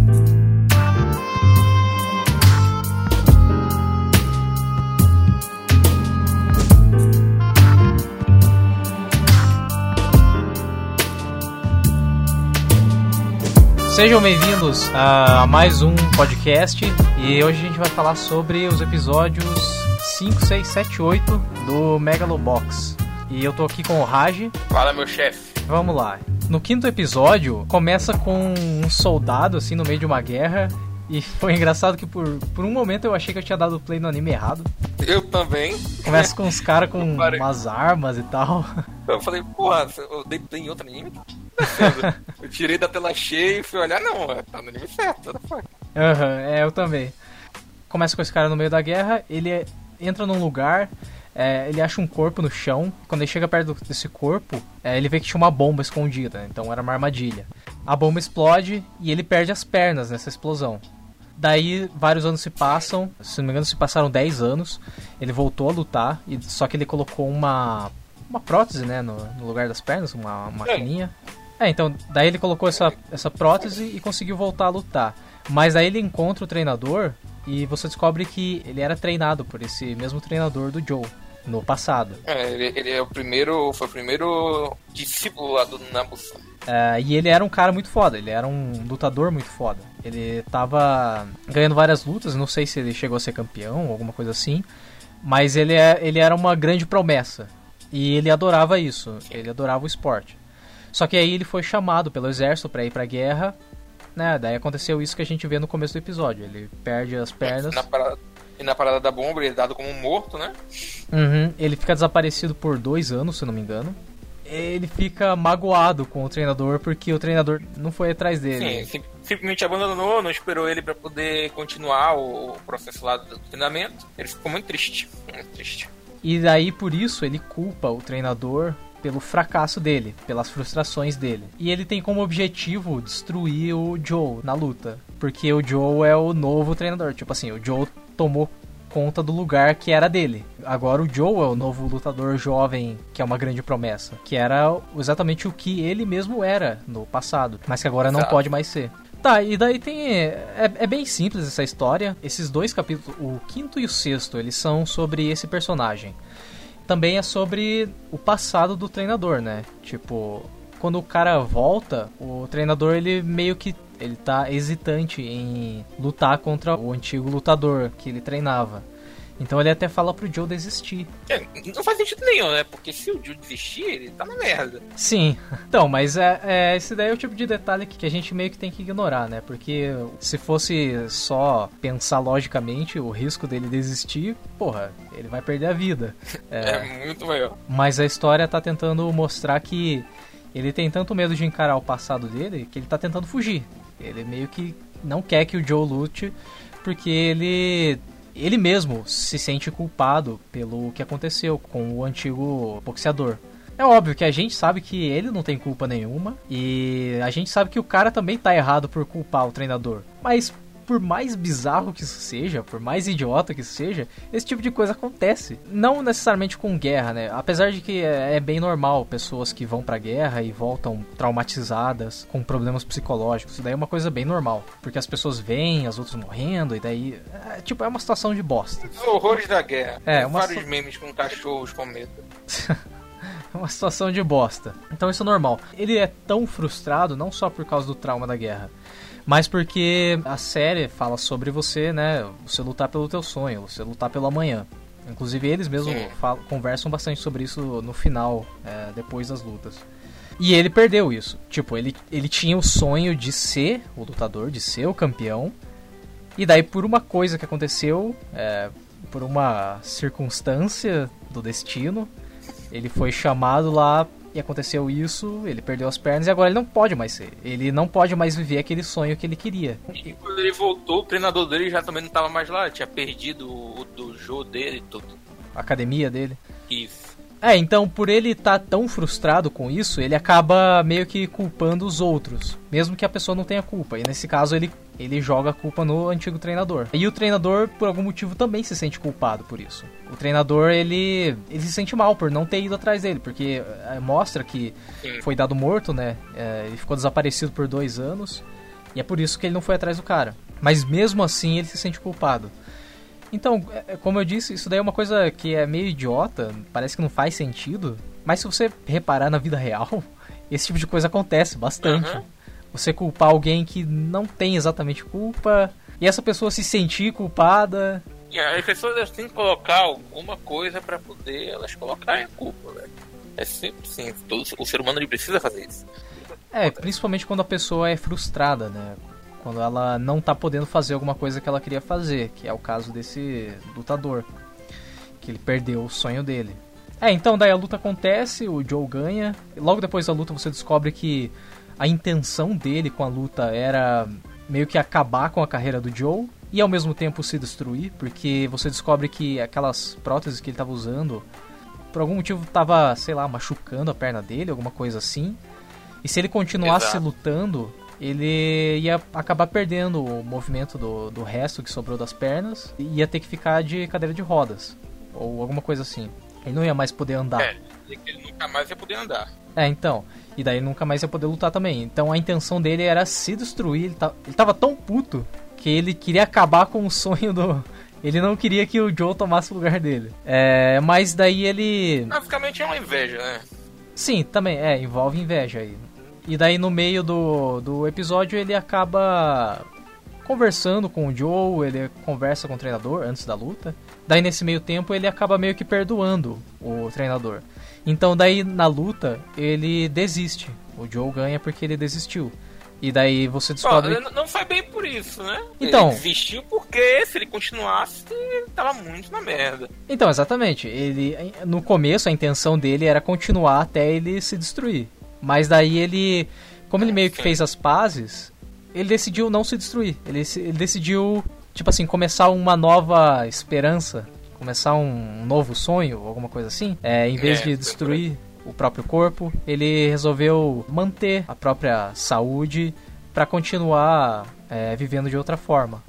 Sejam bem-vindos a mais um podcast e hoje a gente vai falar sobre os episódios 5, 6, 7, 8 do Megalobox. E eu tô aqui com o Raj. Fala, meu chefe. Vamos lá. No quinto episódio, começa com um soldado assim no meio de uma guerra. E foi engraçado que por um momento eu achei que eu tinha dado play no anime errado. Eu também. Começa com uns caras com umas armas e tal. Eu falei, porra, eu dei play em outro anime? Eu tirei da tela cheia e fui olhar, não, tá no anime certo. Eu também. Começa com esse cara no meio da guerra, ele entra num lugar, ele acha um corpo no chão. Quando ele chega perto desse corpo, ele vê que tinha uma bomba escondida, então era uma armadilha. A bomba explode e ele perde as pernas nessa explosão. Daí vários anos se passam, se não me engano se passaram 10 anos, ele voltou a lutar, só que ele colocou uma prótese, né, no lugar das pernas, uma maquininha. Então, daí ele colocou essa prótese e conseguiu voltar a lutar. Mas aí ele encontra o treinador e você descobre que ele era treinado por esse mesmo treinador do Joe no passado. Ele foi o primeiro discípulo lá do Nabu-san. E ele era um cara muito foda, ele era um lutador muito foda. Ele tava ganhando várias lutas, não sei se ele chegou a ser campeão ou alguma coisa assim, mas ele era uma grande promessa. E ele adorava isso, ele adorava o esporte. Só que aí ele foi chamado pelo exército pra ir pra guerra, né? Daí aconteceu isso que a gente vê no começo do episódio. Ele perde as pernas. E na parada da bomba ele é dado como morto, né? Ele fica desaparecido por 2 anos, se eu não me engano. Ele fica magoado com o treinador porque o treinador não foi atrás dele. Sim, simplesmente abandonou, não esperou ele pra poder continuar o processo lá do treinamento. Ele ficou muito triste, muito triste. E daí por isso ele culpa o treinador pelo fracasso dele, pelas frustrações dele. E ele tem como objetivo destruir o Joe na luta, porque o Joe é o novo treinador. Tipo assim, o Joe tomou conta do lugar que era dele. Agora o Joe é o novo lutador jovem, que é uma grande promessa, que era exatamente o que ele mesmo era no passado, mas que agora não pode mais ser. Tá, e daí tem... É bem simples essa história. Esses 2 capítulos, o quinto e o sexto, eles são sobre esse personagem. Também é sobre o passado do treinador, né? Tipo, quando o cara volta, o treinador, ele meio que... Ele tá hesitante em lutar contra o antigo lutador que ele treinava. Então ele até fala pro Joe desistir. Não faz sentido nenhum, né? Porque se o Joe desistir, ele tá na merda. Sim. Então, mas esse daí é o tipo de detalhe que a gente meio que tem que ignorar, né? Porque se fosse só pensar logicamente o risco dele desistir, porra, ele vai perder a vida. É muito maior. Mas a história tá tentando mostrar que ele tem tanto medo de encarar o passado dele que ele tá tentando fugir. Ele meio que não quer que o Joe lute porque ele mesmo se sente culpado pelo que aconteceu com o antigo boxeador. É óbvio que a gente sabe que ele não tem culpa nenhuma e a gente sabe que o cara também tá errado por culpar o treinador. Mas por mais bizarro que isso seja, por mais idiota que isso seja, esse tipo de coisa acontece. Não necessariamente com guerra, né? Apesar de que é bem normal pessoas que vão pra guerra e voltam traumatizadas, com problemas psicológicos. Isso daí é uma coisa bem normal. Porque as pessoas veem as outras morrendo e daí... é uma situação de bosta. Os horrores da guerra. Vários memes com cachorros com medo. É uma situação de bosta. Então isso é normal. Ele é tão frustrado não só por causa do trauma da guerra, mas porque a série fala sobre você, né? Você lutar pelo teu sonho, você lutar pelo amanhã. Inclusive eles mesmos conversam bastante sobre isso no final, depois das lutas. E ele perdeu isso. Tipo, ele tinha o sonho de ser o lutador, de ser o campeão. E daí por uma coisa que aconteceu, por uma circunstância do destino, ele foi chamado lá e aconteceu isso, ele perdeu as pernas e agora ele não pode mais ser. Ele não pode mais viver aquele sonho que ele queria. E quando ele voltou, o treinador dele já também não estava mais lá, tinha perdido o dojo dele e tudo. A academia dele. Isso. Então por ele estar tão frustrado com isso, ele acaba meio que culpando os outros, mesmo que a pessoa não tenha culpa. E nesse caso ele joga a culpa no antigo treinador. E o treinador, por algum motivo, também se sente culpado por isso. O treinador, ele se sente mal por não ter ido atrás dele, porque mostra que foi dado morto, né? Ele ficou desaparecido por 2 anos. E é por isso que ele não foi atrás do cara. Mas mesmo assim ele se sente culpado. Então, como eu disse, isso daí é uma coisa que é meio idiota, parece que não faz sentido. Mas se você reparar na vida real, esse tipo de coisa acontece bastante. Uhum. Você culpar alguém que não tem exatamente culpa, e essa pessoa se sentir culpada. E as pessoas têm que colocar alguma coisa pra poder elas colocarem a culpa, velho. É sempre assim, o ser humano ele precisa fazer isso. Principalmente quando a pessoa é frustrada, né? Quando ela não tá podendo fazer alguma coisa que ela queria fazer, que é o caso desse lutador, que ele perdeu o sonho dele. Então daí a luta acontece, o Joe ganha, e logo depois da luta você descobre que a intenção dele com a luta era meio que acabar com a carreira do Joe e ao mesmo tempo se destruir, porque você descobre que aquelas próteses que ele estava usando, por algum motivo estava, sei lá, machucando a perna dele, alguma coisa assim. E se ele continuasse lutando, ele ia acabar perdendo o movimento do resto que sobrou das pernas e ia ter que ficar de cadeira de rodas, ou alguma coisa assim. Ele não ia mais poder andar. Ele nunca mais ia poder andar. Então. E daí ele nunca mais ia poder lutar também. Então a intenção dele era se destruir. Ele tava tão puto que ele queria acabar com o sonho do... Ele não queria que o Joe tomasse o lugar dele. Mas daí ele... Basicamente é uma inveja, né? Sim, também. Envolve inveja aí. E daí no meio do episódio ele acaba conversando com o Joe, ele conversa com o treinador antes da luta. Daí nesse meio tempo ele acaba meio que perdoando o treinador. Então daí na luta ele desiste. O Joe ganha porque ele desistiu. E daí você descobre... Não foi bem por isso, né? Então, ele desistiu porque se ele continuasse, ele tava muito na merda. Então, exatamente. Ele, no começo a intenção dele era continuar até ele se destruir. Mas daí ele... Como ele meio que fez as pazes, ele decidiu não se destruir. Ele decidiu, tipo assim, começar uma nova esperança. Começar um novo sonho, alguma coisa assim. Em vez de destruir o próprio corpo, ele resolveu manter a própria saúde para continuar vivendo de outra forma.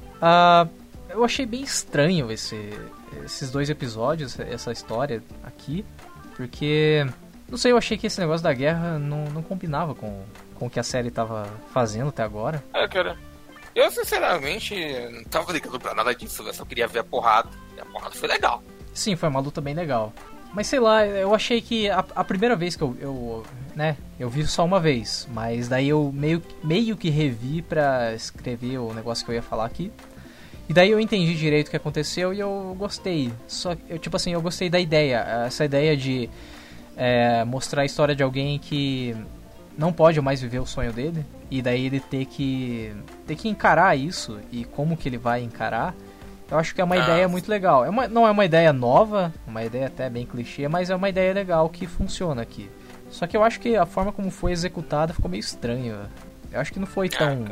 Eu achei bem estranho esses dois episódios, essa história aqui, porque, não sei, eu achei que esse negócio da guerra não combinava com o que a série tava fazendo até agora. Cara, eu sinceramente não tava ligando pra nada disso, eu só queria ver a porrada, e a porrada foi legal. Sim, foi uma luta bem legal. Mas sei lá, eu achei que a primeira vez que eu vi só uma vez, mas daí eu meio que revi pra escrever o negócio que eu ia falar aqui. E daí eu entendi direito o que aconteceu e eu gostei. Só que, eu gostei da ideia. Essa ideia de mostrar a história de alguém que não pode mais viver o sonho dele. E daí ele ter que encarar isso e como que ele vai encarar. Eu acho que é uma ideia muito legal. Não é uma ideia nova, uma ideia até bem clichê, mas é uma ideia legal que funciona aqui. Só que eu acho que a forma como foi executada ficou meio estranha. Eu acho que não foi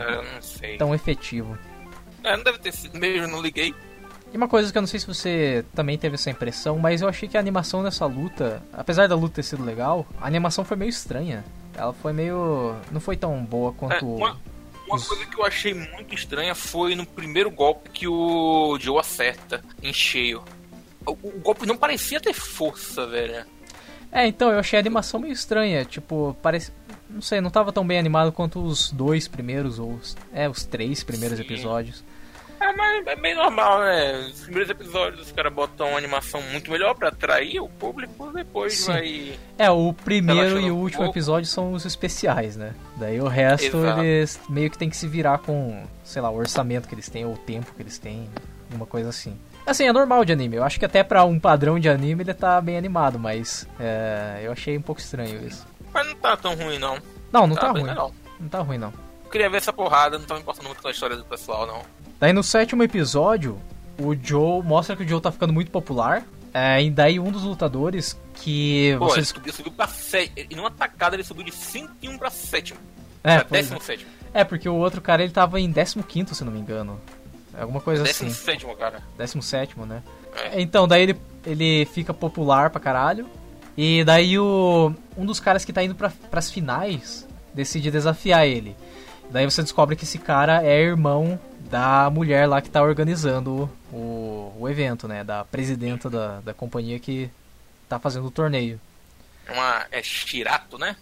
tão efetivo. Não deve ter sido mesmo, eu não liguei. E uma coisa que eu não sei se você também teve essa impressão, mas eu achei que a animação dessa luta, apesar da luta ter sido legal, a animação foi meio estranha. Ela foi meio... não foi tão boa quanto... Uma coisa que eu achei muito estranha foi no primeiro golpe que o Joe acerta em cheio. O golpe não parecia ter força, velho. Então, eu achei a animação meio estranha. Tipo, parece... não sei, não tava tão bem animado quanto os dois primeiros, ou os 3 primeiros episódios. Mas é bem normal, né? Os primeiros episódios os caras botam uma animação muito melhor pra atrair o público, depois vai... o primeiro e o último episódio são os especiais, né? Daí o resto eles meio que tem que se virar com, sei lá, o orçamento que eles têm, ou o tempo que eles têm, alguma coisa assim. Assim, é normal de anime, eu acho que até pra um padrão de anime ele tá bem animado, mas eu achei um pouco estranho isso. Mas não tá tão ruim, não. Não tá ruim. Não tá ruim, não. Eu queria ver essa porrada, não tava me importando muito com a história do pessoal, não. Daí no 7º episódio, o Joe mostra que o Joe tá ficando muito popular. E daí um dos lutadores que... ele subiu pra 7. E numa tacada ele subiu de 5-1 pra 7º. Pra 17º. Porque o outro cara ele tava em 15º, se não me engano. Alguma coisa assim. 17º, cara. 17º, né? Então, daí ele fica popular pra caralho. E daí um dos caras que tá indo pras finais decide desafiar ele. Daí você descobre que esse cara é irmão da mulher lá que tá organizando o evento, né? Da presidenta da companhia que tá fazendo o torneio. É Shirato, né?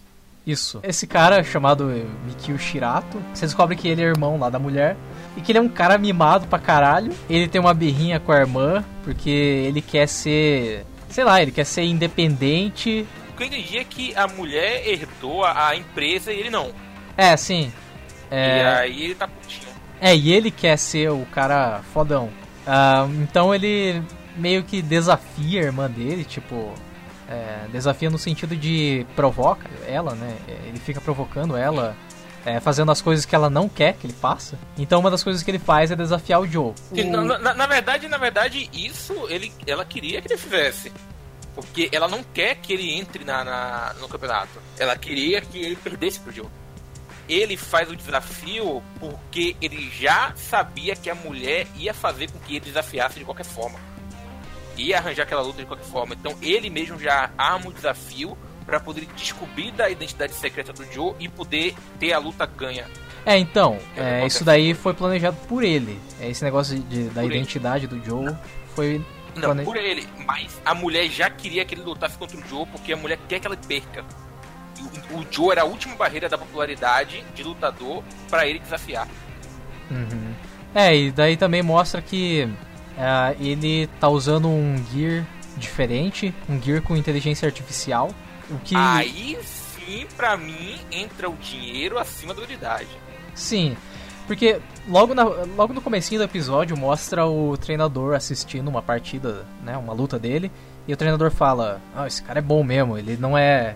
Isso. Esse cara, chamado Mikio Shirato, você descobre que ele é irmão lá da mulher. E que ele é um cara mimado pra caralho. Ele tem uma birrinha com a irmã, porque ele quer ser... sei lá, ele quer ser independente. O que eu entendi é que a mulher herdou a empresa e ele não. É, sim. E aí ele tá putinho. E ele quer ser o cara fodão. Então ele meio que desafia a irmã dele, tipo... desafia no sentido de provoca ela, né? Ele fica provocando ela, fazendo as coisas que ela não quer que ele faça. Então uma das coisas que ele faz é desafiar o Joe. Na verdade, isso ela queria que ele fizesse. Porque ela não quer que ele entre no campeonato. Ela queria que ele perdesse pro Joe. Ele faz o desafio porque ele já sabia que a mulher ia fazer com que ele desafiasse de qualquer forma. Ia arranjar aquela luta de qualquer forma. Então ele mesmo já arma o desafio pra poder descobrir da identidade secreta do Joe e poder ter a luta ganha. Isso daí foi planejado por ele. Esse negócio da identidade do Joe foi... Não, por ele. Mas a mulher já queria que ele lutasse contra o Joe porque a mulher quer que ela perca. O Joe era a última barreira da popularidade de lutador pra ele desafiar. Uhum. E daí também mostra que ele tá usando um gear diferente, um gear com inteligência artificial. O que... Aí sim, pra mim, entra o dinheiro acima da habilidade. Sim, porque logo no comecinho do episódio mostra o treinador assistindo uma partida, né, uma luta dele, e o treinador fala: esse cara é bom mesmo, ele não é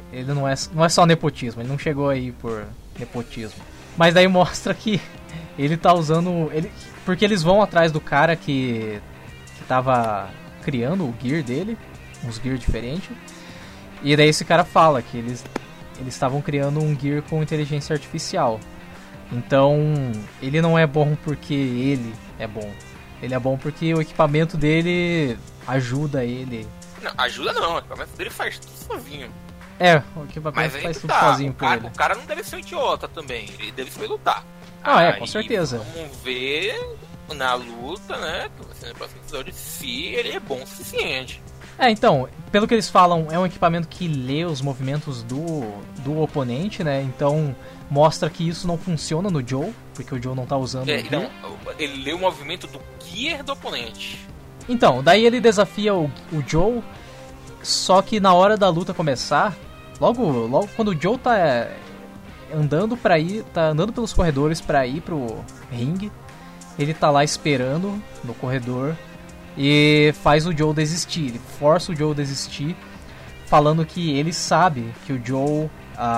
só nepotismo, ele não chegou aí por nepotismo. Mas daí mostra que ele tá usando... porque eles vão atrás do cara que tava criando o gear dele, uns gear diferentes. E daí esse cara fala que eles estavam criando um gear com inteligência artificial. Então, ele não é bom porque ele é bom. Ele é bom porque o equipamento dele ajuda ele. Não, ajuda não, o equipamento dele faz tudo sozinho. O equipamento faz tudo sozinho por ele. O cara não deve ser um idiota também, ele deve saber lutar. Com certeza. Vamos ver na luta, né, no próximo episódio, se ele é bom o suficiente. Então, pelo que eles falam, é um equipamento que lê os movimentos do oponente, né? Então, mostra que isso não funciona no Joe, porque o Joe não tá usando o gear. Ele lê o movimento do gear do oponente. Então, daí ele desafia o Joe, só que na hora da luta começar, logo quando o Joe tá andando pelos corredores pra ir pro ringue, ele tá lá esperando no corredor e faz o Joe desistir. Ele força o Joe a desistir, falando que ele sabe que o Joe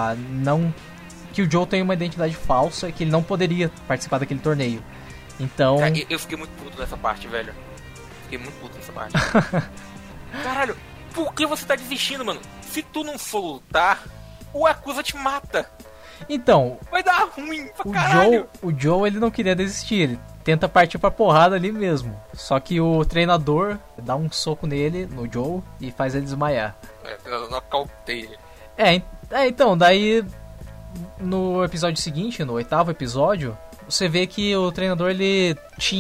que o Joe tem uma identidade falsa e que ele não poderia participar daquele torneio. Então... eu fiquei muito puto nessa parte, velho. Fiquei muito puto nessa parte. Caralho, por que você tá desistindo, mano? Se tu não for lutar, o Yakuza te mata. Então... vai dar ruim pra caralho. O Joe, ele não queria desistir. Ele tenta partir pra porrada ali mesmo. Só que o treinador dá um soco nele, no Joe, e faz ele desmaiar. Eu nocautei. Então, daí... no episódio seguinte, no 8º episódio, você vê que o treinador, ele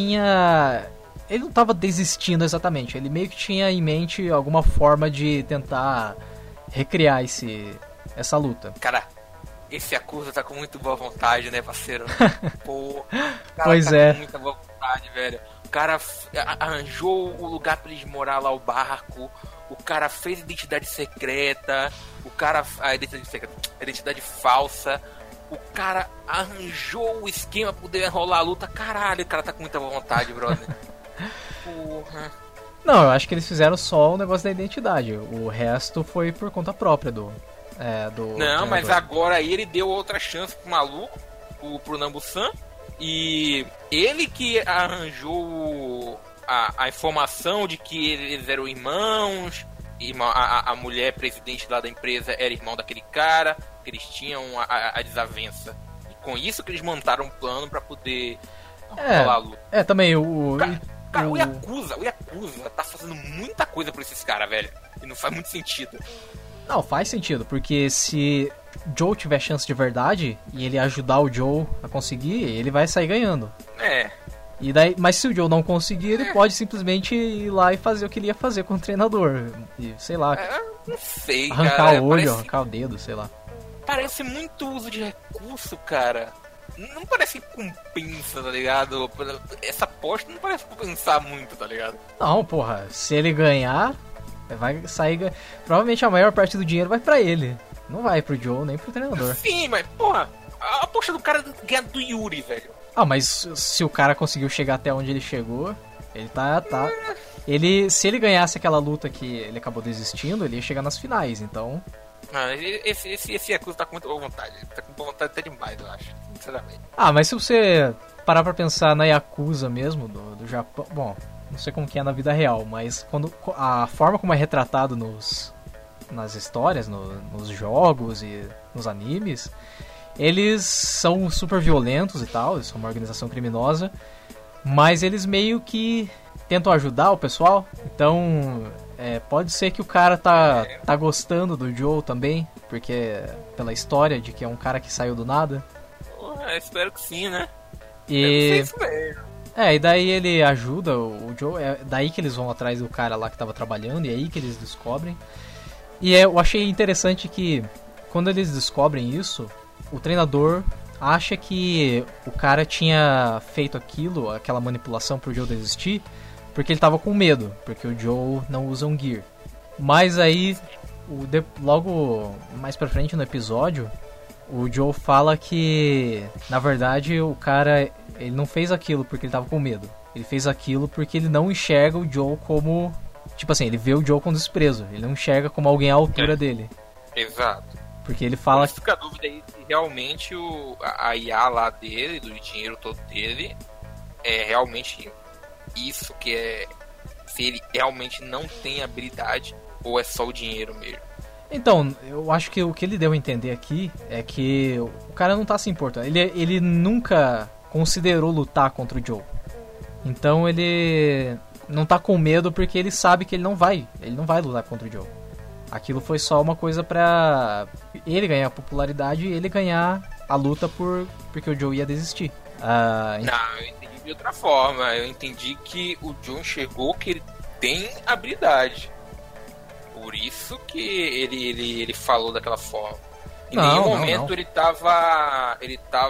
não tava desistindo exatamente, ele meio que tinha em mente alguma forma de tentar recriar essa luta. Cara, esse Yakuza tá com muito boa vontade, né, parceiro? Pô, pois tá com muita boa vontade, velho. O cara arranjou o lugar pra eles morar lá, o barco. O cara fez identidade secreta. A identidade falsa. O cara arranjou o esquema pra poder rolar a luta. Caralho, o cara tá com muita boa vontade, brother. Porra. Não, eu acho que eles fizeram só o negócio da identidade. O resto foi por conta própria do Não, mas agora aí ele deu outra chance pro maluco, pro Nambu-san. E ele que arranjou a informação de que eles eram irmãos, a mulher presidente lá da empresa era irmão daquele cara, que eles tinham a desavença. E com isso que eles montaram um plano pra poder rolar a luta. Também Cara, o Yakuza tá fazendo muita coisa por esses caras, velho. E não faz muito sentido. Não, faz sentido, porque se Joe tiver chance de verdade e ele ajudar o Joe a conseguir, ele vai sair ganhando. E daí, mas se o Joe não conseguir, ele pode simplesmente ir lá e fazer o que ele ia fazer com o treinador. E, sei lá. Não sei, arrancar cara. o olho, arrancar o dedo, sei lá. parece muito uso de recurso, cara. Não parece que compensa, tá ligado? Essa aposta não parece compensar muito, tá ligado? Não, porra, se ele ganhar, vai sair... Provavelmente a maior parte do dinheiro vai pra ele. Não vai pro Joe, nem pro treinador. Sim, mas, porra, a aposta do cara é ganhar do Yuri, velho. Ah, mas se o cara conseguiu chegar até onde ele chegou, ele tá... Se ele ganhasse aquela luta que ele acabou desistindo, ele ia chegar nas finais, então... Mano, esse Yakuza tá com muita boa vontade. Tá com boa vontade até demais, eu acho. Sinceramente. Ah, mas se você parar pra pensar na Yakuza mesmo, do Japão... Bom, não sei como que é na vida real, mas quando a forma como é retratado nas histórias, nos jogos e nos animes, eles são super violentos e tal, eles são uma organização criminosa, mas eles meio que tentam ajudar o pessoal, então pode ser que o cara tá gostando do Joe também, porque pela história de que é um cara que saiu do nada. Porra, espero que sim, né? E... Isso mesmo. E daí ele ajuda o Joe, é daí que eles vão atrás do cara lá que tava trabalhando, e é aí que eles descobrem. E eu achei interessante que quando eles descobrem isso, o treinador acha que o cara tinha feito aquela manipulação pro Joe desistir, porque ele tava com medo, porque o Joe não usa um Gear. Mas aí, logo mais pra frente no episódio, o Joe fala que, na verdade, o cara ele não fez aquilo porque ele tava com medo. Ele fez aquilo porque ele não enxerga o Joe como... Tipo assim, ele vê o Joe com desprezo. Ele não enxerga como alguém à altura dele. Exato. Porque ele fala... Mas fica a dúvida aí se realmente a IA lá dele, do dinheiro todo dele, é realmente isso que é... Se ele realmente não tem habilidade ou é só o dinheiro mesmo. Então, eu acho que o que ele deu a entender aqui é que o cara não tá se importando. Ele nunca considerou lutar contra o Joe. Então ele não tá com medo porque ele sabe que ele não vai lutar contra o Joe. Aquilo foi só uma coisa pra ele ganhar popularidade e ele ganhar a luta porque o Joe ia desistir. Não, eu entendi de outra forma. Eu entendi que o Joe enxergou que ele tem habilidade. Por isso que ele falou daquela forma. Em nenhum momento ele tava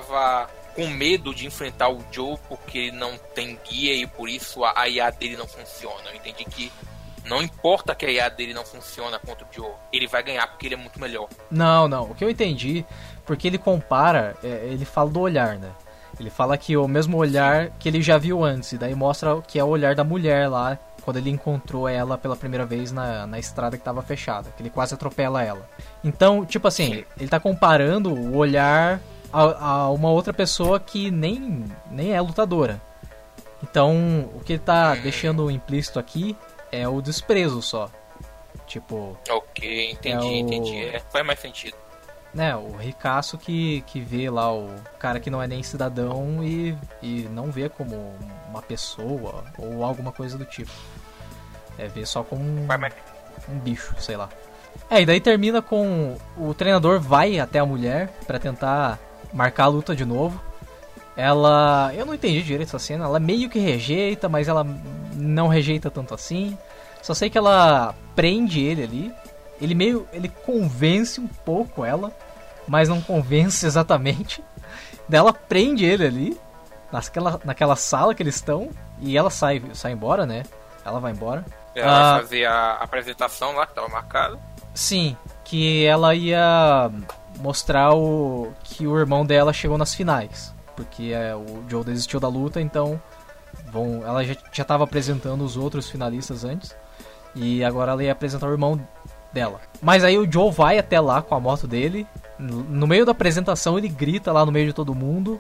com medo de enfrentar o Joe porque ele não tem guia e por isso a IA dele não funciona. Eu entendi que não importa que a IA dele não funciona contra o Joe, ele vai ganhar porque ele é muito melhor. Não. O que eu entendi, porque ele compara, ele fala do olhar, né? Ele fala que o mesmo olhar que ele já viu antes, e daí mostra que é o olhar da mulher lá, quando ele encontrou ela pela primeira vez na estrada que estava fechada, que ele quase atropela ela. Então, tipo assim, ele tá comparando o olhar a uma outra pessoa que nem é lutadora. Então, o que ele tá deixando implícito aqui é o desprezo só. Tipo... Ok, entendi. Faz mais sentido. Né, o ricaço que vê lá o cara que não é nem cidadão e não vê como uma pessoa ou alguma coisa do tipo. Vê só como um bicho, sei lá. E daí termina com o treinador vai até a mulher pra tentar marcar a luta de novo. Eu não entendi direito essa cena. Ela meio que rejeita, mas ela não rejeita tanto assim. Só sei que ela prende ele ali. Ele convence um pouco ela, mas não convence exatamente. Daí ela prende ele ali naquela sala que eles estão e ela sai embora, né? Ela vai embora. Ela vai fazer a apresentação lá que estava marcada. Sim, que ela ia mostrar que o irmão dela chegou nas finais, porque o Joe desistiu da luta, então ela já estava apresentando os outros finalistas antes e agora ela ia apresentar o irmão dela. Mas aí o Joe vai até lá com a moto dele, no meio da apresentação ele grita lá no meio de todo mundo,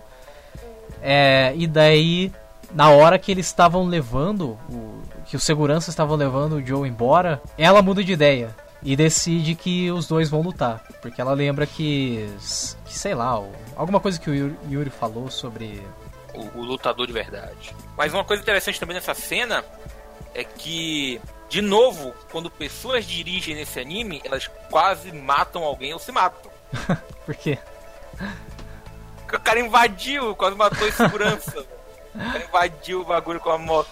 e daí na hora que eles estavam levando que os seguranças estavam levando o Joe embora, ela muda de ideia e decide que os dois vão lutar, porque ela lembra que sei lá, alguma coisa que o Yuri falou sobre o lutador de verdade. Mas uma coisa interessante também nessa cena é que, de novo, quando pessoas dirigem nesse anime, elas quase matam alguém ou se matam. Por quê? Porque o cara invadiu, quase matou a segurança. O cara invadiu o bagulho com a moto.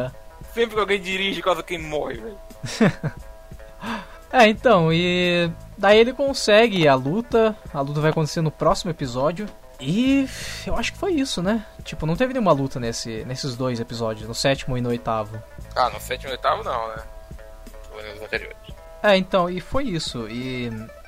Sempre que alguém dirige, quase quem morre, velho. Então, e Daí ele consegue a luta vai acontecer no próximo episódio. E eu acho que foi isso, né? Tipo, não teve nenhuma luta nesses 2 episódios, no 7º e no 8º. Ah, no 7º e 8º não, né? Foi nos anteriores. Então, e foi isso. E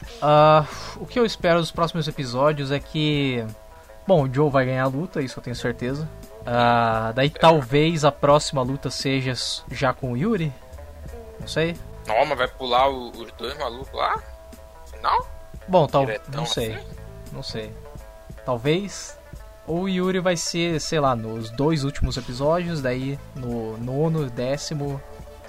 o que eu espero dos próximos episódios é que... Bom, o Joe vai ganhar a luta, isso eu tenho certeza. Daí talvez a próxima luta seja já com o Yuri. Não sei. Não, mas vai pular os 2 malucos lá? Final? Bom, Diretão não sei. assim? Não sei. Talvez. Ou o Yuri vai ser, sei lá, nos 2 últimos episódios. Daí no 9º, 10º.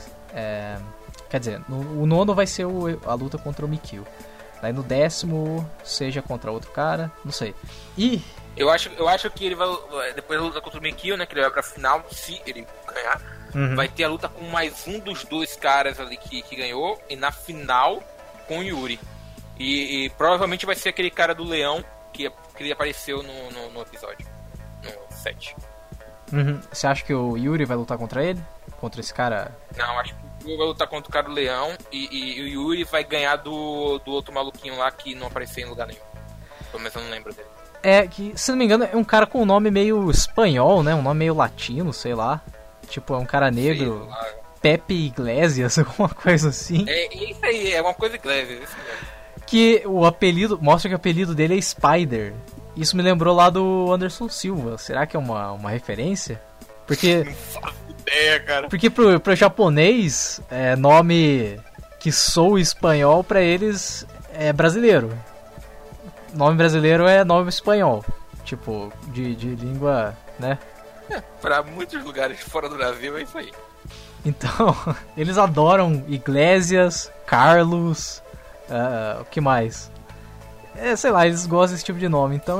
Quer dizer, o 9º vai ser a luta contra o Mikio. Daí no 10º seja contra outro cara. Não sei. E... Eu acho que ele vai. Depois da luta contra o Mikio, né? Que ele vai pra final, se ele ganhar. Vai ter a luta com mais um dos 2 caras ali que ganhou. E na final com o Yuri. E provavelmente vai ser aquele cara do leão que ele apareceu no episódio. No 7. Você acha que o Yuri vai lutar contra ele? Contra esse cara? Não, acho que o Yuri vai lutar contra o cara do leão. E o Yuri vai ganhar do outro maluquinho lá que não apareceu em lugar nenhum. Pelo menos eu não lembro dele. Que, se não me engano, é um cara com um nome meio espanhol, né? Um nome meio latino, sei lá. Tipo, é um cara negro. Pepe Iglesias, alguma coisa assim. É isso aí, é uma coisa Iglesias, isso mesmo. Que o apelido... Mostra que o apelido dele é Spider. Isso me lembrou lá do Anderson Silva. Será que é uma referência? Porque... Não faço ideia, cara. Porque pro japonês, nome que soa espanhol pra eles é brasileiro. Nome brasileiro é nome espanhol. Tipo, de língua, né? Pra muitos lugares fora do Brasil é isso aí. Então, eles adoram Iglesias, Carlos, o que mais? Sei lá, eles gostam desse tipo de nome. Então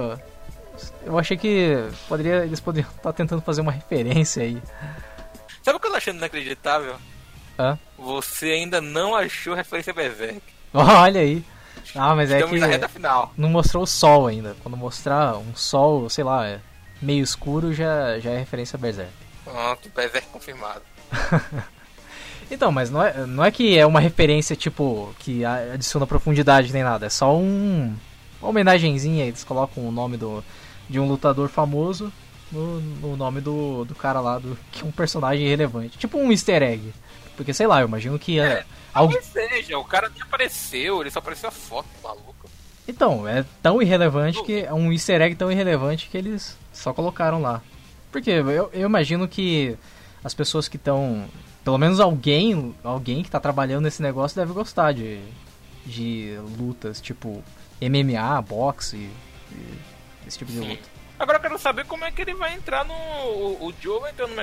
eu achei que eles poderiam estar tentando fazer uma referência aí. Sabe o que eu tô achando inacreditável? Você ainda não achou referência a Berserk. Olha aí. Mas Estamos na é reta que final. não mostrou o sol ainda. Quando mostrar um sol, sei lá, meio escuro, já é referência a Berserk. Pronto, Berserk confirmado. Então, mas não é que é uma referência, tipo, que adiciona profundidade nem nada. É só uma homenagenzinha. Eles colocam o nome de um lutador famoso no nome do cara lá, que é um personagem relevante. Tipo um easter egg. Porque, sei lá, eu imagino que... Talvez seja, o cara nem apareceu, ele só apareceu a foto, maluco. Então, é tão irrelevante que... É um easter egg tão irrelevante que eles só colocaram lá. Porque eu imagino que as pessoas que estão... Pelo menos alguém que tá trabalhando nesse negócio deve gostar de lutas, tipo MMA, boxe e esse tipo de luta. Agora eu quero saber como é que ele vai entrar o Joe vai entrar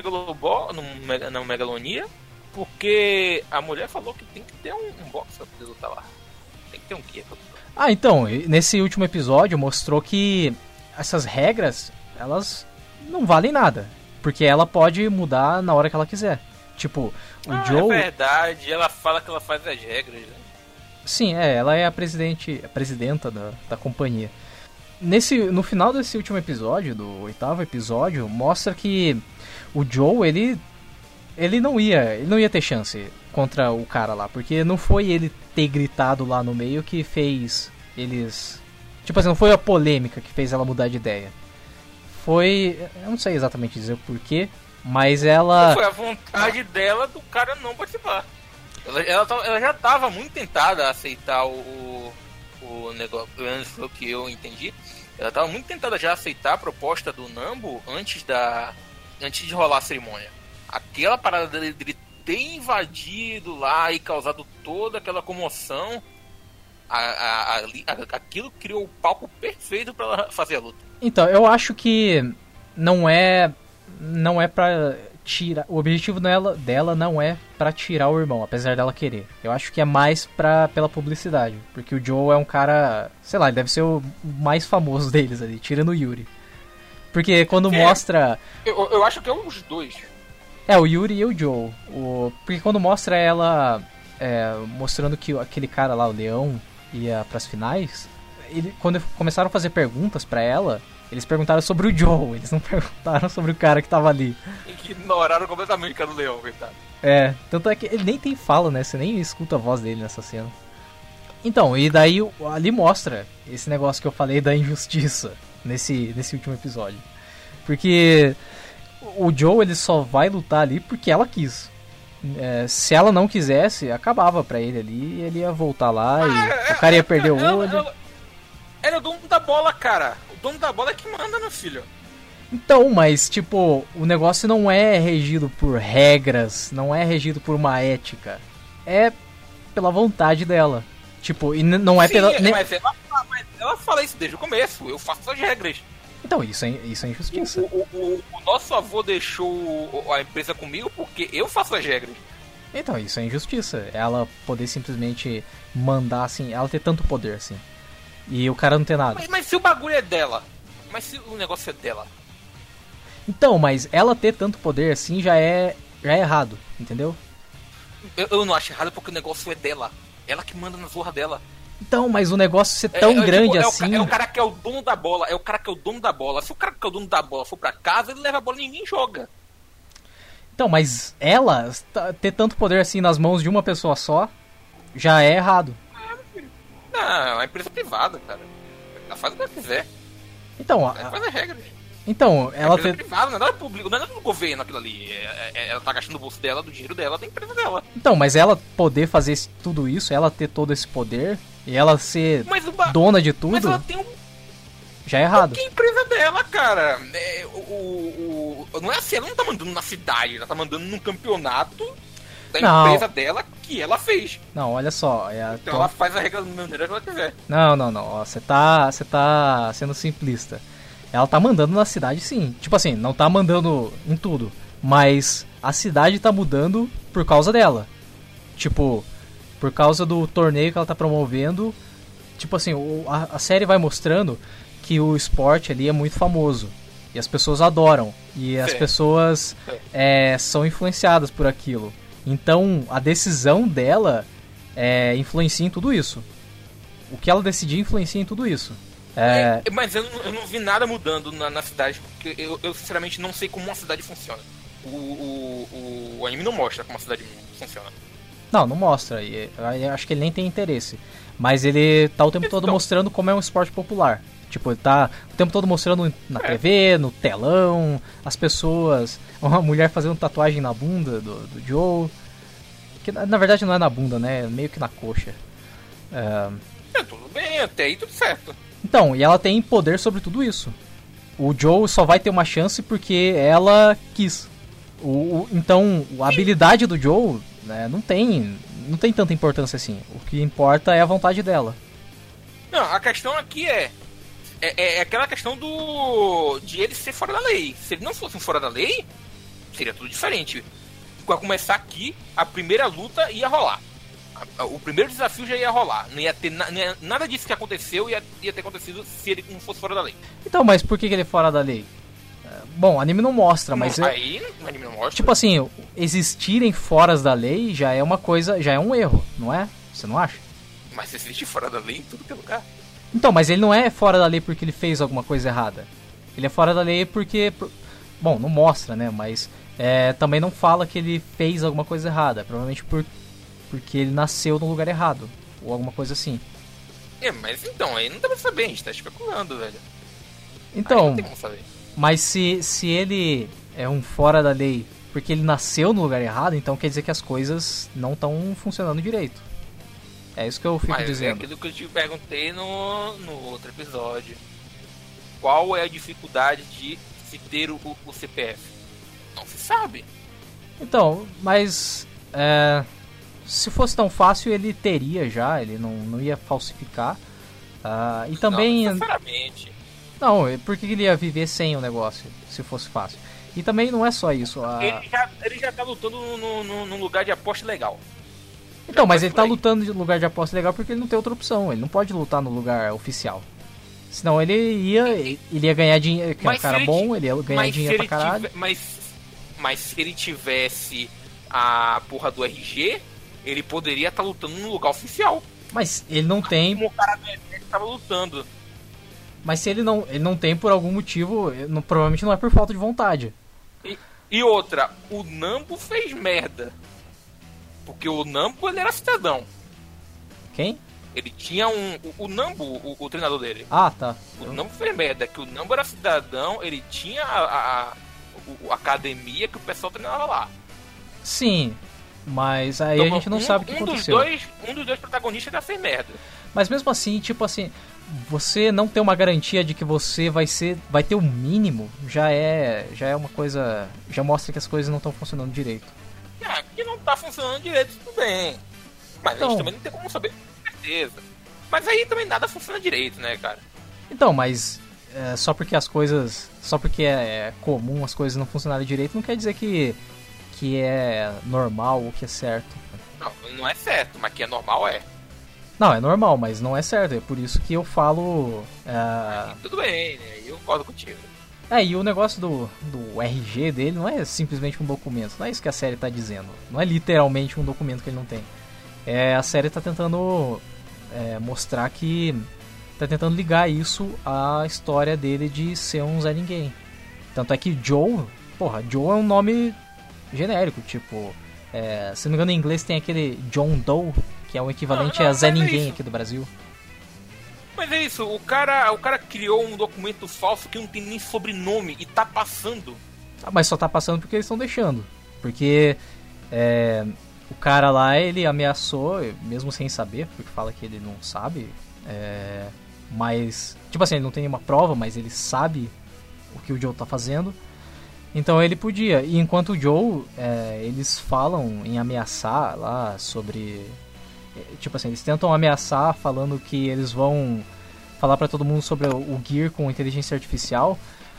no Megalonia, porque a mulher falou que tem que ter um boxe pra poder lutar lá. Tem que ter um quê pra lutar. Então, nesse último episódio mostrou que essas regras, elas não valem nada. Porque ela pode mudar na hora que ela quiser. Tipo, o Joe... É verdade, ela fala que ela faz as regras, né? Sim, ela é a presidenta da companhia. No final desse último episódio, do 8º episódio, mostra que o Joe, ele não ia ter chance contra o cara lá, porque não foi ele ter gritado lá no meio que fez eles... Tipo assim, não foi a polêmica que fez ela mudar de ideia. Foi... Eu não sei exatamente dizer o porquê, mas ela... Foi a vontade dela do cara não participar. Ela já estava muito tentada a aceitar o negócio, pelo menos foi o que eu entendi. Ela estava muito tentada já a aceitar a proposta do Nambu antes de rolar a cerimônia. Aquela parada dele ter invadido lá e causado toda aquela comoção, aquilo criou o palco perfeito para ela fazer a luta. Então, eu acho que não é pra tirar... O objetivo dela não é pra tirar o irmão, apesar dela querer. Eu acho que é mais pela publicidade. Porque o Joe é um cara... Sei lá, ele deve ser o mais famoso deles ali, tirando o Yuri. Porque quando mostra... Eu acho que é os dois. O Yuri e o Joe. Porque quando mostra ela... mostrando que aquele cara lá, o Leão, ia pras finais... Quando começaram a fazer perguntas pra ela... Eles perguntaram sobre o Joe, eles não perguntaram sobre o cara que tava ali. Ignoraram completamente o cara do leão, coitado. Tanto é que ele nem tem fala, né? Você nem escuta a voz dele nessa cena. Então, e daí ali mostra esse negócio que eu falei da injustiça nesse último episódio. Porque o Joe, ele só vai lutar ali porque ela quis. Se ela não quisesse, acabava pra ele ali e ele ia voltar lá e o cara ia perder o olho. Era o dono da bola, cara. O dono da bola é que manda, meu filho. Então, mas tipo, o negócio não é regido por regras, não é regido por uma ética. É pela vontade dela. Tipo, e não é Sim, pela... mas ela fala isso desde o começo. Eu faço as regras. Então, isso é injustiça. O nosso avô deixou a empresa comigo porque eu faço as regras. Então, isso é injustiça. Ela poder simplesmente mandar, assim, ela ter tanto poder, assim. E o cara não ter nada. Mas se o bagulho é dela? Mas se o negócio é dela? Então, mas ela ter tanto poder, assim, já é errado, entendeu? Eu não acho errado porque o negócio é dela. Ela que manda na zorra dela. Então, mas o negócio ser tão grande assim... É o cara que é o dono da bola. É o cara que é o dono da bola. Se o cara que é o dono da bola for pra casa, ele leva a bola e ninguém joga. Então, mas ela ter tanto poder assim nas mãos de uma pessoa só, já é errado. Não, é uma empresa privada, cara. Ela faz o que ela quiser. Então, Ela faz as regras. Então, ela ter... privada, não é nada público, não é nada do governo aquilo ali. Ela tá gastando o bolso dela, do dinheiro dela, da empresa dela. Então, mas ela poder fazer tudo isso, ela ter todo esse poder e ela ser dona de tudo, mas ela tem já é errado. Que é a empresa dela, cara. Não é assim, ela não tá mandando na cidade, ela tá mandando num campeonato da empresa dela que ela fez. Não, olha só. Então ela faz a regra da maneira que ela quiser. Não. Você tá sendo simplista. Ela tá mandando na cidade, sim. Tipo assim, não tá mandando em tudo. Mas a cidade tá mudando por causa dela. Tipo, por causa do torneio que ela tá promovendo. Tipo assim, a série vai mostrando que o esporte ali é muito famoso. E as pessoas adoram. E as pessoas são influenciadas por aquilo. Então, a decisão dela influencia em tudo isso. O que ela decidir influencia em tudo isso. Mas eu não vi nada mudando na cidade, porque eu sinceramente não sei como uma cidade funciona. O anime não mostra como a cidade funciona. Não mostra. Eu acho que ele nem tem interesse. Mas ele tá o tempo todo mostrando como é um esporte popular. Tipo, ele tá o tempo todo mostrando na TV, no telão, as pessoas... Uma mulher fazendo tatuagem na bunda do Joe. Que na verdade não é na bunda, né? É meio que na coxa. Tudo bem, até aí tudo certo. Então, e ela tem poder sobre tudo isso. O Joe só vai ter uma chance porque ela quis. Então, a habilidade do Joe, né, não tem tanta importância assim. O que importa é a vontade dela. Não, a questão aqui é aquela questão de ele ser fora da lei. Se ele não fosse fora da lei, seria tudo diferente. Pra começar aqui, a primeira luta ia rolar. O primeiro desafio já ia rolar. Não ia ter nada disso que aconteceu ia ter acontecido se ele não fosse fora da lei. Então, mas por que ele é fora da lei? Bom, o anime não mostra, mas... Aí, o anime não mostra. Tipo assim, existirem fora da lei já é uma coisa... Já é um erro, não é? Você não acha? Mas se existe fora da lei em tudo que é lugar. Então, mas ele não é fora da lei porque ele fez alguma coisa errada. Ele é fora da lei porque... Bom, não mostra, né? Mas também não fala que ele fez alguma coisa errada. Provavelmente porque ele nasceu no lugar errado. Ou alguma coisa assim. Mas então, aí não dá pra saber. A gente tá especulando, velho. Então... Aí não tem como saber. Mas se ele é um fora da lei porque ele nasceu no lugar errado, então quer dizer que as coisas não estão funcionando direito. É isso que eu fico dizendo. É aquilo que eu te perguntei no outro episódio. Qual é a dificuldade de se ter o CPF? Não se sabe. Então, mas... se fosse tão fácil, ele teria já. Ele não ia falsificar. E também... Não, sinceramente. Não, por que ele ia viver sem o negócio, se fosse fácil? E também não é só isso. Ele já tá lutando num lugar de aposta legal. Então, mas ele tá lutando no lugar de aposta legal porque ele não tem outra opção. Ele não pode lutar no lugar oficial. Senão ele ia ganhar dinheiro. Que é um cara bom, ele ia ganhar dinheiro pra caralho. Mas se ele tivesse a porra do RG, ele poderia estar lutando no lugar oficial. Mas ele não tem. Como o cara do RG tava lutando. Mas se ele não tem por algum motivo, provavelmente não é por falta de vontade. E outra, o Nambu fez merda. Porque o Nambu, ele era cidadão. Quem? Ele tinha o Nambu, o treinador dele. Ah, tá. O Nambu fez merda, que o Nambu era cidadão, ele tinha a academia que o pessoal treinava lá. Sim, mas aí Então, a gente não sabe o que aconteceu. Um dos dois protagonistas já fez merda. Mas mesmo assim, tipo assim, você não ter uma garantia de que você vai ter o mínimo, já é uma coisa, já mostra que as coisas não estão funcionando direito. Que não tá funcionando direito, tudo bem. Mas Então, a gente também não tem como saber com certeza. Mas aí também nada funciona direito, né, cara? Então, mas só porque é comum as coisas não funcionarem direito, não quer dizer que é normal ou que é certo. Não é certo, mas que é normal é. Não, é normal, mas não é certo. É por isso que eu falo... Tudo bem, né? Eu concordo contigo. E o negócio do RG dele não é simplesmente um documento. Não é isso que a série tá dizendo. Não é literalmente um documento que ele não tem. A série tá tentando mostrar que... Tá tentando ligar isso à história dele de ser um Zé Ninguém. Tanto é que Joe... Porra, Joe é um nome genérico. Tipo... se não me engano, em inglês tem aquele John Doe, que é o equivalente a Zé Ninguém aqui do Brasil. Mas é isso, o cara criou um documento falso que não tem nem sobrenome e tá passando. Mas só tá passando porque eles estão deixando. Porque o cara lá, ele ameaçou, mesmo sem saber, porque fala que ele não sabe. Mas, tipo assim, ele não tem nenhuma prova, mas ele sabe o que o Joe tá fazendo. Então ele podia. E enquanto o Joe, eles falam em ameaçar lá sobre... Tipo assim, eles tentam ameaçar falando que eles vão falar pra todo mundo sobre o Gear com inteligência artificial.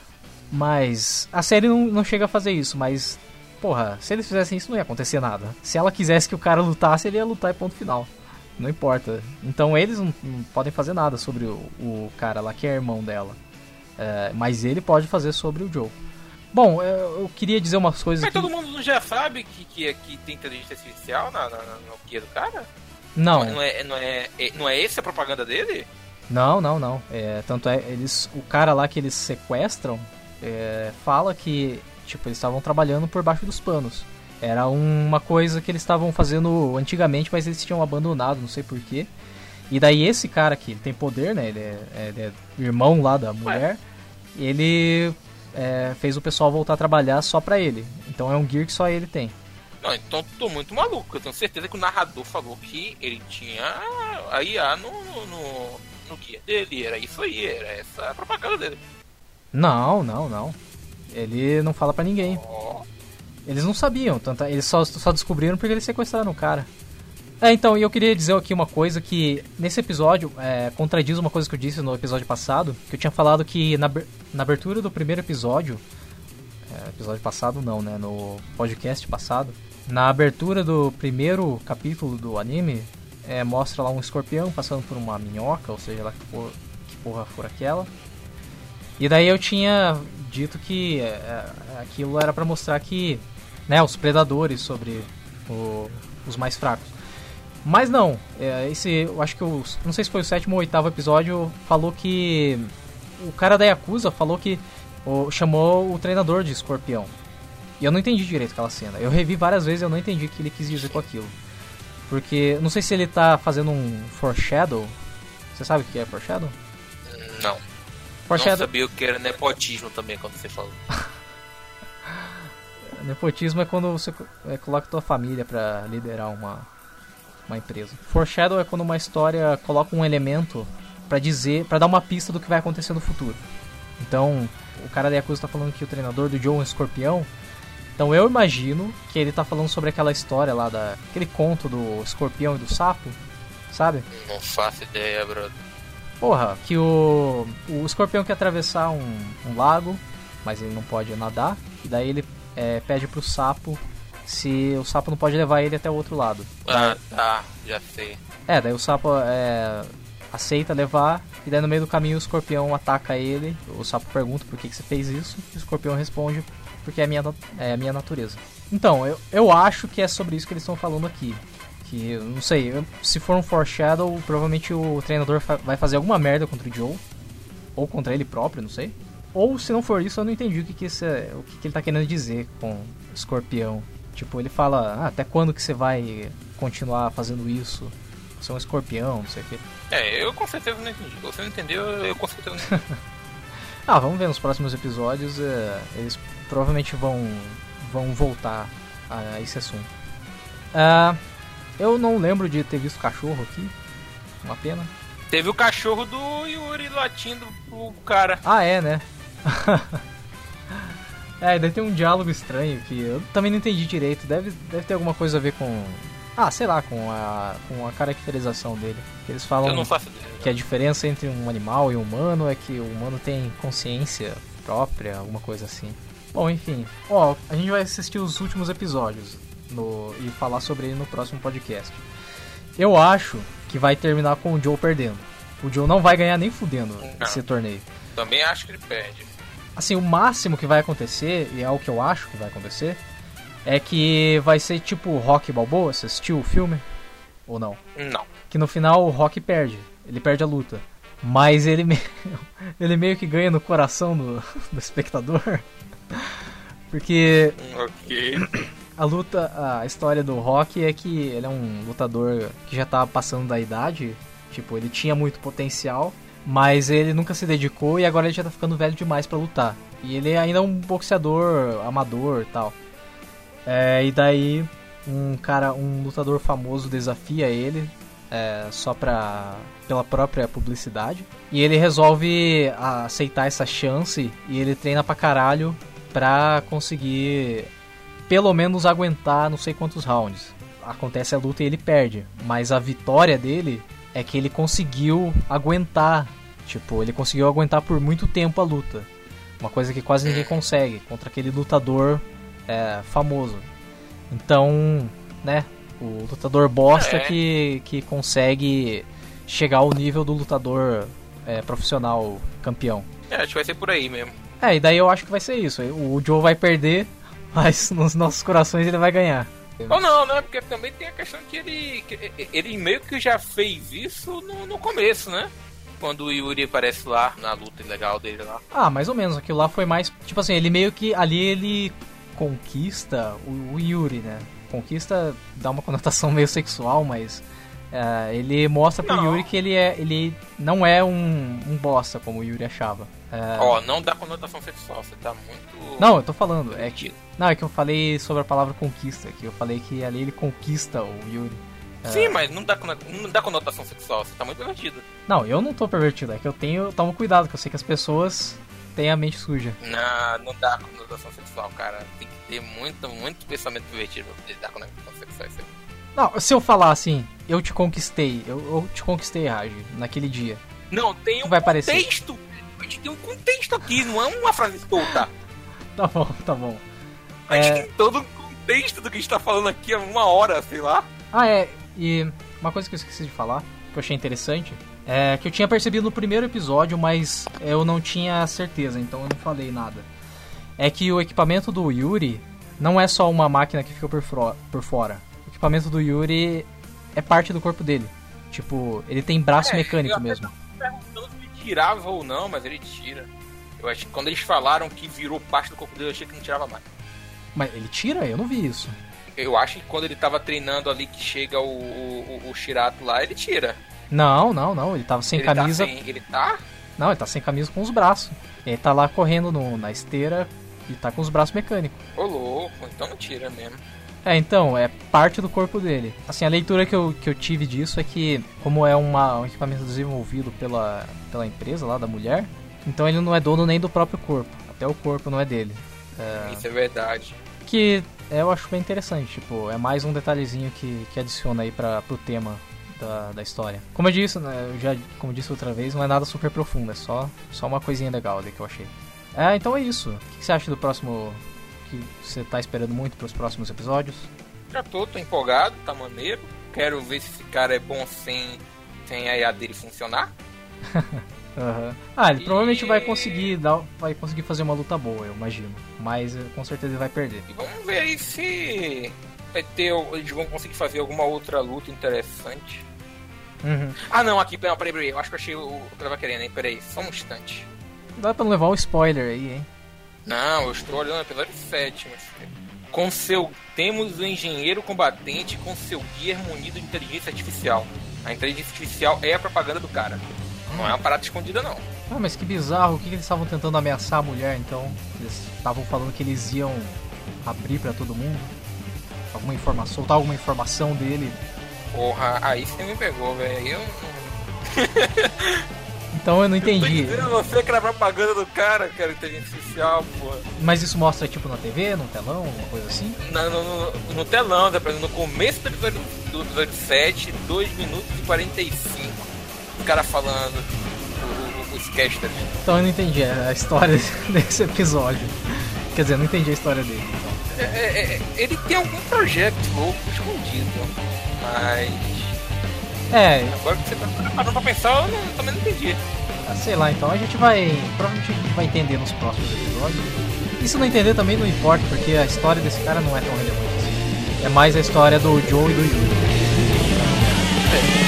Mas a série não chega a fazer isso. Mas, porra, se eles fizessem isso não ia acontecer nada. Se ela quisesse que o cara lutasse, ele ia lutar e ponto final. Não importa. Então eles não podem fazer nada sobre o cara lá que é irmão dela. Mas ele pode fazer sobre o Joe. Bom, eu queria dizer umas coisas. Mas todo mundo já sabe que tem inteligência artificial no Gear do cara? Não. Não é essa a propaganda dele? Não. Tanto o cara lá que eles sequestram fala que tipo, eles estavam trabalhando por baixo dos panos. Era uma coisa que eles estavam fazendo antigamente, mas eles tinham abandonado, não sei porquê. E daí esse cara aqui, ele tem poder, né? Ele é irmão lá da mulher. Ele fez o pessoal voltar a trabalhar só pra ele. Então é um Gear que só ele tem. Não, então tô muito maluco. Eu tenho certeza que o narrador falou que ele tinha a IA no guia dele. Era isso aí, era essa a propaganda dele. Não. Ele não fala pra ninguém. Eles não sabiam, eles só descobriram porque eles sequestraram o cara. Então, e eu queria dizer aqui uma coisa que nesse episódio contradiz uma coisa que eu disse no episódio passado, que eu tinha falado que na abertura do primeiro episódio, episódio passado não, né, no podcast passado, na abertura do primeiro capítulo do anime, mostra lá um escorpião passando por uma minhoca, ou seja, lá que porra for aquela. E daí eu tinha dito que aquilo era pra mostrar que, né, os predadores sobre os mais fracos. Mas não, eu acho que não sei se foi o 7º ou 8º episódio, falou que o cara da Yakuza falou que chamou o treinador de escorpião. E eu não entendi direito aquela cena. Eu revi várias vezes e eu não entendi o que ele quis dizer com aquilo. Porque, não sei se ele tá fazendo um foreshadow. Você sabe o que é foreshadow? Não. Foreshadow... Não sabia o que era nepotismo também quando você falou. Nepotismo é quando você coloca a tua família pra liderar uma empresa. Foreshadow é quando uma história coloca um elemento pra dar uma pista do que vai acontecer no futuro. Então, o cara da Yakuza tá falando que o treinador do Joe é um escorpião. Então eu imagino que ele tá falando sobre aquela história lá, aquele conto do escorpião e do sapo, sabe? Não faço ideia, brother. Porra, que o escorpião quer atravessar um lago, mas ele não pode nadar. E daí ele pede pro sapo se o sapo não pode levar ele até o outro lado. Ah, tá, já sei. Daí o sapo aceita levar, e daí no meio do caminho o escorpião ataca ele. O sapo pergunta por que você fez isso, e o escorpião responde porque é a minha natureza. Então, eu acho que é sobre isso que eles estão falando aqui. Que, não sei, se for um foreshadow, provavelmente o treinador vai fazer alguma merda contra o Joe, ou contra ele próprio, não sei. Ou se não for isso, eu não entendi o que ele tá querendo dizer com escorpião. Tipo, ele fala, até quando que você vai continuar fazendo isso? Você é um escorpião, não sei o quê. Eu com certeza não entendi. Você não entendeu, eu com certeza não entendi. Vamos ver nos próximos episódios. Eles provavelmente vão voltar a esse assunto. Eu não lembro de ter visto cachorro aqui. Uma pena. Teve o cachorro do Yuri latindo pro cara. É, né? Daí tem um diálogo estranho que eu também não entendi direito. Deve ter alguma coisa a ver com... sei lá, com a caracterização dele. Eles falam eu não faço ideia, que a diferença entre um animal e um humano é que o humano tem consciência própria, alguma coisa assim. Bom, enfim. A gente vai assistir os últimos episódios e falar sobre ele no próximo podcast. Eu acho que vai terminar com o Joe perdendo. O Joe não vai ganhar nem fudendo esse torneio. Também acho que ele perde. Assim, o máximo que vai acontecer, e é o que eu acho que vai acontecer, é que vai ser tipo Rocky Balboa. Você assistiu o filme? Ou não? Não. Que no final o Rocky perde. Ele perde a luta. Mas ele meio que ganha no coração do espectador. Porque a história do Rocky é que ele é um lutador que já tá passando da idade. Tipo, ele tinha muito potencial, mas ele nunca se dedicou e agora ele já tá ficando velho demais pra lutar. E ele ainda é um boxeador amador e tal. E daí um lutador famoso desafia ele só pela própria publicidade. E ele resolve aceitar essa chance e ele treina pra caralho pra conseguir pelo menos aguentar não sei quantos rounds. Acontece a luta e ele perde, mas a vitória dele é que ele conseguiu aguentar. Tipo, ele conseguiu aguentar por muito tempo a luta. Uma coisa que quase ninguém consegue contra aquele lutador famoso. Então, né, o lutador bosta que consegue chegar ao nível do lutador profissional campeão. Acho que vai ser por aí mesmo. E daí eu acho que vai ser isso. O Joe vai perder, mas nos nossos corações ele vai ganhar. Ou não, né? Porque também tem a questão que ele meio que já fez isso no começo, né? Quando o Yuri aparece lá na luta ilegal dele lá. Mais ou menos. Aquilo lá foi mais... Tipo assim, ele meio que... Ali ele conquista o Yuri, né? Conquista dá uma conotação meio sexual, mas... ele mostra pro Yuri que ele não é um bosta, como o Yuri achava. Não dá conotação sexual, você tá muito... Não, eu tô falando, é que eu falei sobre a palavra conquista, que eu falei que ali ele conquista o Yuri. Sim, mas não dá conotação sexual, você tá muito pervertido. Não, eu não tô pervertido, é que eu tomo cuidado, que eu sei que as pessoas têm a mente suja. Não dá conotação sexual, cara, tem que ter muito pensamento pervertido pra poder dar conotação sexual. Não, se eu falar assim, eu te conquistei, Raj, naquele dia. Não, tem um vai contexto. Parecer. A gente tem um contexto aqui, não é uma frase solta. Tá bom. A gente tem todo um contexto do que a gente tá falando aqui há 1 hora, sei lá. E uma coisa que eu esqueci de falar, que eu achei interessante, é que eu tinha percebido no primeiro episódio, mas eu não tinha certeza, então eu não falei nada. É que o equipamento do Yuri não é só uma máquina que fica por fora. O equipamento do Yuri é parte do corpo dele. Tipo, ele tem braço mecânico mesmo. Perguntando se ele tirava ou não, mas ele tira. Eu acho que quando eles falaram que virou parte do corpo dele, eu achei que não tirava mais. Mas ele tira? Eu não vi isso. Eu acho que quando ele tava treinando ali, que chega o Shirato lá, ele tira. Não, ele tava sem camisa. Ele tá? Não, ele tá sem camisa com os braços. Ele tá lá correndo na esteira e tá com os braços mecânicos. Ô louco, então não tira mesmo. Então, é parte do corpo dele. Assim, a leitura que eu tive disso é que, como é um equipamento desenvolvido pela empresa lá, da mulher, então ele não é dono nem do próprio corpo. Até o corpo não é dele. Isso é verdade. Que eu acho bem interessante, tipo, é mais um detalhezinho que adiciona aí pro tema da história. Como eu disse, né, como eu disse outra vez, não é nada super profundo, é só uma coisinha legal ali que eu achei. Então é isso. O que você acha do próximo... que você tá esperando muito pros próximos episódios? Já tô empolgado, tá maneiro. Quero ver se esse cara é bom sem a IA dele funcionar. Uhum. Ele provavelmente vai conseguir fazer uma luta boa, eu imagino. Mas com certeza ele vai perder. E vamos ver aí se eles vão conseguir fazer alguma outra luta interessante. Uhum. Não, aqui, peraí, eu acho que eu achei o que eu tava querendo, hein? Peraí, só um instante. Dá pra não levar um spoiler aí, hein? Não, eu estou olhando o episódio 7, mas... Temos o engenheiro combatente com seu guia munido de inteligência artificial. A inteligência artificial é a propaganda do cara. Não é uma parada escondida, não. Ah, mas que bizarro, o que eles estavam tentando ameaçar a mulher então? Eles estavam falando que eles iam abrir pra todo mundo? Alguma informação, soltar alguma informação dele? Porra, aí você me pegou, velho. Então eu não entendi. Eu tô dizendo você que era propaganda do cara, inteligência artificial, porra. Mas isso mostra tipo na TV, no telão, alguma coisa assim? No telão, tá no começo do episódio 7, 2 minutos e 45. O cara falando, os casters. Então eu não entendi a história desse episódio. Quer dizer, eu não entendi a história dele. Então. Ele tem algum projeto louco escondido, mas... Agora que você tá parando pra pensar, eu também não entendi. Sei lá, então provavelmente a gente vai entender nos próximos episódios. E se não entender também não importa, porque a história desse cara não é tão relevante assim. É mais a história do Joe e do Yuri.